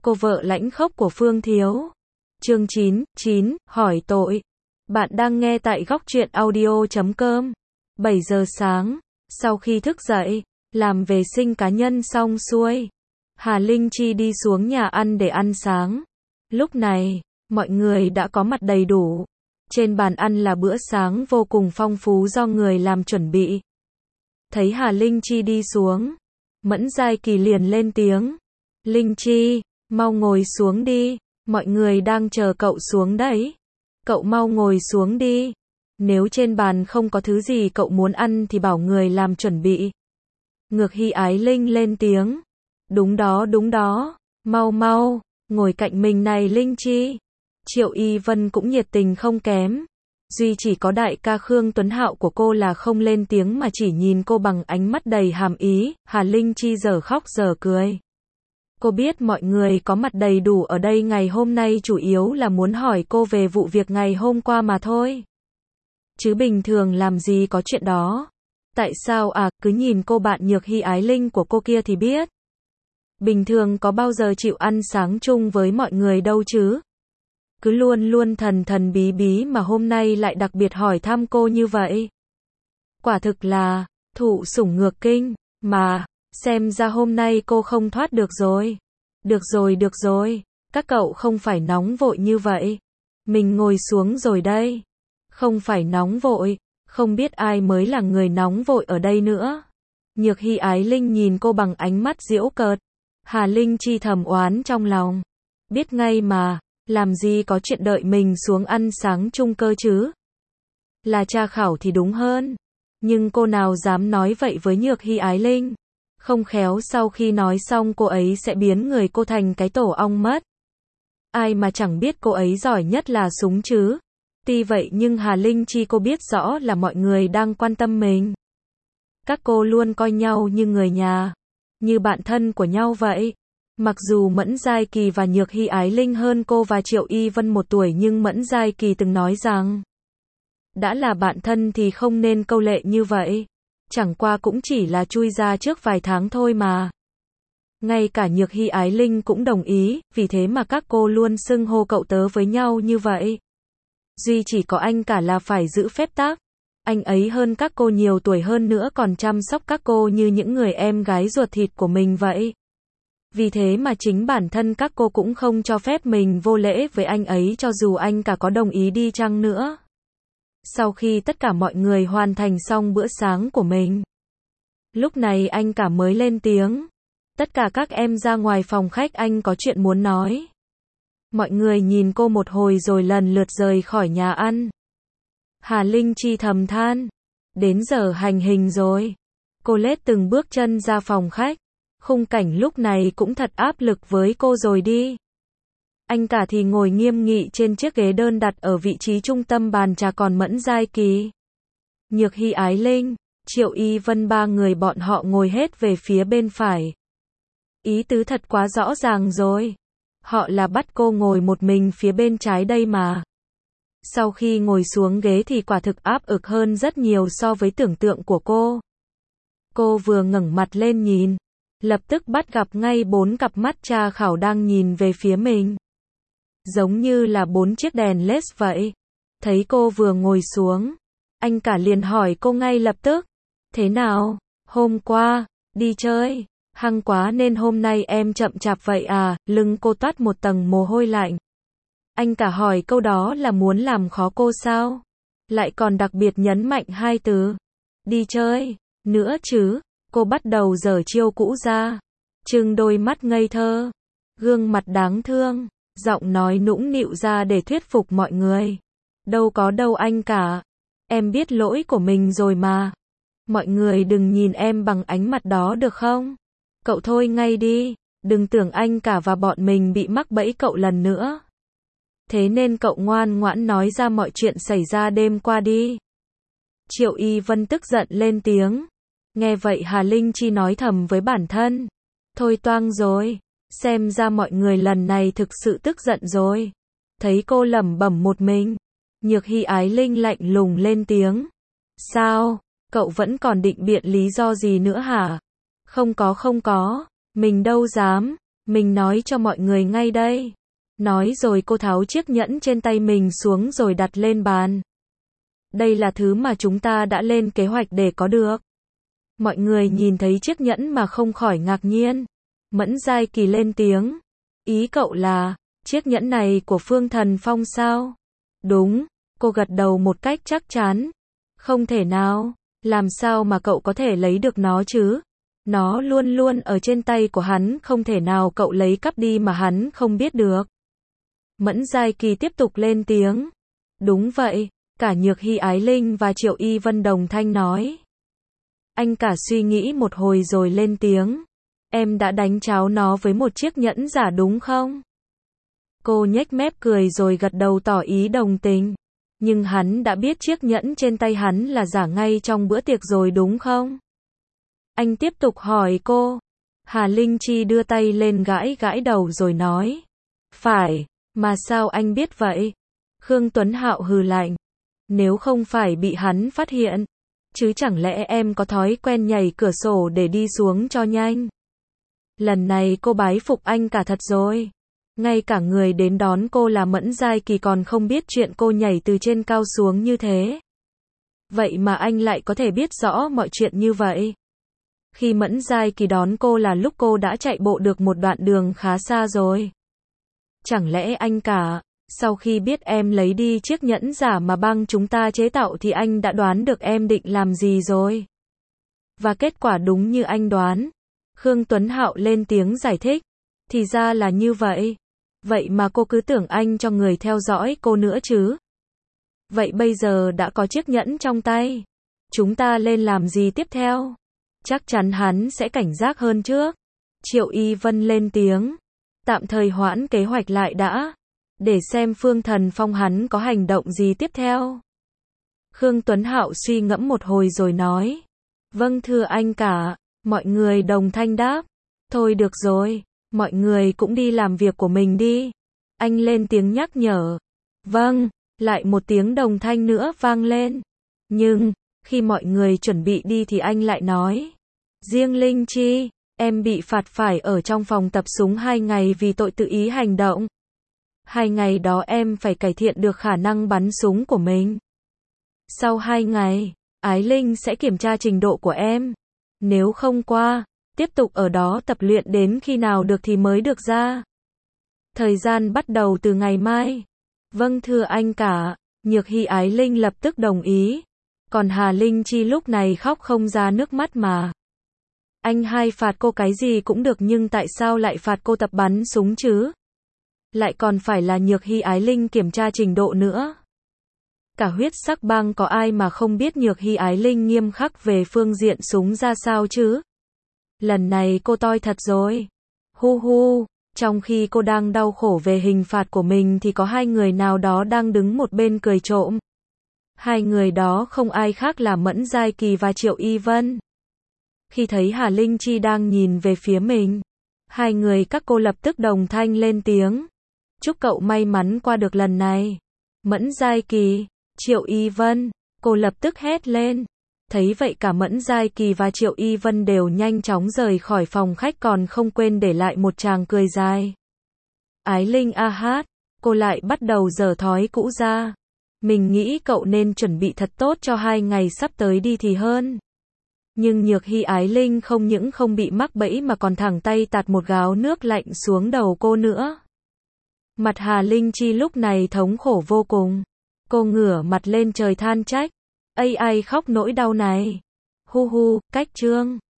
cô vợ lãnh khốc của Phương Thiếu. Chương 9, hỏi tội. Bạn đang nghe tại góc truyện audio.com. 7 giờ sáng, sau khi thức dậy, làm vệ sinh cá nhân xong xuôi, Hà Linh Chi đi xuống nhà ăn để ăn sáng. Lúc này, mọi người đã có mặt đầy đủ. Trên bàn ăn là bữa sáng vô cùng phong phú do người làm chuẩn bị. Thấy Hà Linh Chi đi xuống, Mẫn Giai Kỳ liền lên tiếng. Linh Chi, mau ngồi xuống đi, mọi người đang chờ cậu xuống đấy. Cậu mau ngồi xuống đi. Nếu trên bàn không có thứ gì cậu muốn ăn thì bảo người làm chuẩn bị. Ngược Hy Ái Linh lên tiếng. Đúng đó, mau mau, ngồi cạnh mình này Linh Chi. Triệu Y Vân cũng nhiệt tình không kém. Duy chỉ có đại ca Khương Tuấn Hạo của cô là không lên tiếng mà chỉ nhìn cô bằng ánh mắt đầy hàm ý. Hà Linh Chi giờ khóc giờ cười. Cô biết mọi người có mặt đầy đủ ở đây ngày hôm nay chủ yếu là muốn hỏi cô về vụ việc ngày hôm qua mà thôi. Chứ bình thường làm gì có chuyện đó. Tại sao cứ nhìn cô bạn Nhược Hy Ái Linh của cô kia thì biết. Bình thường có bao giờ chịu ăn sáng chung với mọi người đâu chứ. Cứ luôn luôn thần bí bí mà hôm nay lại đặc biệt hỏi thăm cô như vậy. Quả thực là thụ sủng ngược kinh, mà xem ra hôm nay cô không thoát được rồi. Được rồi, các cậu không phải nóng vội như vậy. Mình ngồi xuống rồi đây. Không phải nóng vội, không biết ai mới là người nóng vội ở đây nữa. Nhược Hy Ái Linh nhìn cô bằng ánh mắt giễu cợt. Hà Linh Chi thầm oán trong lòng. Biết ngay mà, làm gì có chuyện đợi mình xuống ăn sáng chung cơ chứ. Là tra khảo thì đúng hơn. Nhưng cô nào dám nói vậy với Nhược Hy Ái Linh. Không khéo sau khi nói xong cô ấy sẽ biến người cô thành cái tổ ong mất. Ai mà chẳng biết cô ấy giỏi nhất là súng chứ. Tuy vậy nhưng Hà Linh Chi cô biết rõ là mọi người đang quan tâm mình. Các cô luôn coi nhau như người nhà, như bạn thân của nhau vậy. Mặc dù Mẫn Giai Kỳ và Nhược Hy Ái Linh hơn cô và Triệu Y Vân 1 tuổi nhưng Mẫn Giai Kỳ từng nói rằng đã là bạn thân thì không nên câu lệ như vậy. Chẳng qua cũng chỉ là chui ra trước vài tháng thôi mà. Ngay cả Nhược Hy Ái Linh cũng đồng ý, vì thế mà các cô luôn xưng hô cậu tớ với nhau như vậy. Duy chỉ có anh cả là phải giữ phép tắc. Anh ấy hơn các cô nhiều tuổi hơn nữa còn chăm sóc các cô như những người em gái ruột thịt của mình vậy. Vì thế mà chính bản thân các cô cũng không cho phép mình vô lễ với anh ấy cho dù anh cả có đồng ý đi chăng nữa. Sau khi tất cả mọi người hoàn thành xong bữa sáng của mình, lúc này anh cả mới lên tiếng. Tất cả các em ra ngoài phòng khách, anh có chuyện muốn nói. Mọi người nhìn cô một hồi rồi lần lượt rời khỏi nhà ăn. Hà Linh Chi thầm than. Đến giờ hành hình rồi. Cô lết từng bước chân ra phòng khách. Khung cảnh lúc này cũng thật áp lực với cô rồi đi. Anh cả thì ngồi nghiêm nghị trên chiếc ghế đơn đặt ở vị trí trung tâm bàn trà còn Mẫn Giai Kỳ, Nhược Hy Ái Linh, Triệu Y Vân 3 người bọn họ ngồi hết về phía bên phải. Ý tứ thật quá rõ ràng rồi. Họ là bắt cô ngồi một mình phía bên trái đây mà. Sau khi ngồi xuống ghế thì quả thực áp lực hơn rất nhiều so với tưởng tượng của cô. Cô vừa ngẩng mặt lên nhìn, lập tức bắt gặp ngay 4 cặp mắt tra khảo đang nhìn về phía mình. Giống như là 4 chiếc đèn LED vậy. Thấy cô vừa ngồi xuống, anh cả liền hỏi cô ngay lập tức. Thế nào, hôm qua, đi chơi, hăng quá nên hôm nay em chậm chạp vậy à? Lưng cô toát một tầng mồ hôi lạnh. Anh cả hỏi câu đó là muốn làm khó cô sao? Lại còn đặc biệt nhấn mạnh 2 từ. Đi chơi, nữa chứ. Cô bắt đầu giở chiêu cũ ra. Trừng đôi mắt ngây thơ. Gương mặt đáng thương. Giọng nói nũng nịu ra để thuyết phục mọi người. Đâu có đâu anh cả. Em biết lỗi của mình rồi mà. Mọi người đừng nhìn em bằng ánh mặt đó được không? Cậu thôi ngay đi. Đừng tưởng anh cả và bọn mình bị mắc bẫy cậu lần nữa. Thế nên cậu ngoan ngoãn nói ra mọi chuyện xảy ra đêm qua đi. Triệu Y Vân tức giận lên tiếng. Nghe vậy Hà Linh Chi nói thầm với bản thân. Thôi toang rồi. Xem ra mọi người lần này thực sự tức giận rồi. Thấy cô lẩm bẩm một mình, Nhược Hy Ái Linh lạnh lùng lên tiếng. Sao? Cậu vẫn còn định biện lý do gì nữa hả? Không có, mình đâu dám. Mình nói cho mọi người ngay đây. Nói rồi cô tháo chiếc nhẫn trên tay mình xuống rồi đặt lên bàn. Đây là thứ mà chúng ta đã lên kế hoạch để có được. Mọi người nhìn thấy chiếc nhẫn mà không khỏi ngạc nhiên. Mẫn Giai Kỳ lên tiếng. Ý cậu là, chiếc nhẫn này của Phương Thần Phong sao? Đúng, cô gật đầu một cách chắc chắn. Không thể nào, làm sao mà cậu có thể lấy được nó chứ? Nó luôn luôn ở trên tay của hắn, không thể nào cậu lấy cắp đi mà hắn không biết được. Mẫn Giai Kỳ tiếp tục lên tiếng. Đúng vậy, cả Nhược Hy Ái Linh và Triệu Y Vân đồng thanh nói. Anh cả suy nghĩ một hồi rồi lên tiếng. Em đã đánh cháo nó với một chiếc nhẫn giả đúng không? Cô nhếch mép cười rồi gật đầu tỏ ý đồng tình. Nhưng hắn đã biết chiếc nhẫn trên tay hắn là giả ngay trong bữa tiệc rồi đúng không? Anh tiếp tục hỏi cô. Hà Linh Chi đưa tay lên gãi gãi đầu rồi nói. Phải, mà sao anh biết vậy? Khương Tuấn Hạo hừ lạnh. Nếu không phải bị hắn phát hiện, chứ chẳng lẽ em có thói quen nhảy cửa sổ để đi xuống cho nhanh? Lần này cô bái phục anh cả thật rồi. Ngay cả người đến đón cô là Mẫn Giai Kỳ còn không biết chuyện cô nhảy từ trên cao xuống như thế. Vậy mà anh lại có thể biết rõ mọi chuyện như vậy. Khi Mẫn Giai Kỳ đón cô là lúc cô đã chạy bộ được một đoạn đường khá xa rồi. Chẳng lẽ anh cả, sau khi biết em lấy đi chiếc nhẫn giả mà bang chúng ta chế tạo thì anh đã đoán được em định làm gì rồi? Và kết quả đúng như anh đoán. Khương Tuấn Hạo lên tiếng giải thích. Thì ra là như vậy. Vậy mà cô cứ tưởng anh cho người theo dõi cô nữa chứ? Vậy bây giờ đã có chiếc nhẫn trong tay. Chúng ta lên làm gì tiếp theo? Chắc chắn hắn sẽ cảnh giác hơn trước. Triệu Y Vân lên tiếng. Tạm thời hoãn kế hoạch lại đã. Để xem Phương Thần Phong hắn có hành động gì tiếp theo. Khương Tuấn Hạo suy ngẫm một hồi rồi nói. Vâng thưa anh cả. Mọi người đồng thanh đáp. Thôi được rồi. Mọi người cũng đi làm việc của mình đi. Anh lên tiếng nhắc nhở. Vâng. Lại một tiếng đồng thanh nữa vang lên. Nhưng, khi mọi người chuẩn bị đi thì anh lại nói. Riêng Linh Chi, em bị phạt phải ở trong phòng tập súng 2 ngày vì tội tự ý hành động. 2 ngày đó em phải cải thiện được khả năng bắn súng của mình. Sau 2 ngày, Ái Linh sẽ kiểm tra trình độ của em. Nếu không qua, tiếp tục ở đó tập luyện đến khi nào được thì mới được ra. Thời gian bắt đầu từ ngày mai. Vâng thưa anh cả. Nhược Hy Ái Linh lập tức đồng ý. Còn Hà Linh Chi lúc này khóc không ra nước mắt mà. Anh hai phạt cô cái gì cũng được nhưng tại sao lại phạt cô tập bắn súng chứ? Lại còn phải là Nhược Hy Ái Linh kiểm tra trình độ nữa. Cả huyết sắc bang có ai mà không biết Nhược Hy Ái Linh nghiêm khắc về phương diện súng ra sao chứ? Lần này cô toi thật rồi. Hu hu, trong khi cô đang đau khổ về hình phạt của mình thì có 2 người nào đó đang đứng một bên cười trộm. 2 người đó không ai khác là Mẫn Giai Kỳ và Triệu Y Vân. Khi thấy Hà Linh Chi đang nhìn về phía mình, 2 người các cô lập tức đồng thanh lên tiếng. Chúc cậu may mắn qua được lần này. Mẫn Giai Kỳ, Triệu Y Vân, cô lập tức hét lên. Thấy vậy cả Mẫn Giai Kỳ và Triệu Y Vân đều nhanh chóng rời khỏi phòng khách còn không quên để lại một tràng cười dài. Ái Linh a hát, cô lại bắt đầu giở thói cũ ra. Mình nghĩ cậu nên chuẩn bị thật tốt cho 2 ngày sắp tới đi thì hơn. Nhưng Nhược Hy Ái Linh không những không bị mắc bẫy mà còn thẳng tay tạt một gáo nước lạnh xuống đầu cô nữa. Mặt Hà Linh Chi lúc này thống khổ vô cùng. Cô ngửa mặt lên trời than trách. Ai khóc nỗi đau này. Hu hu, cách chương.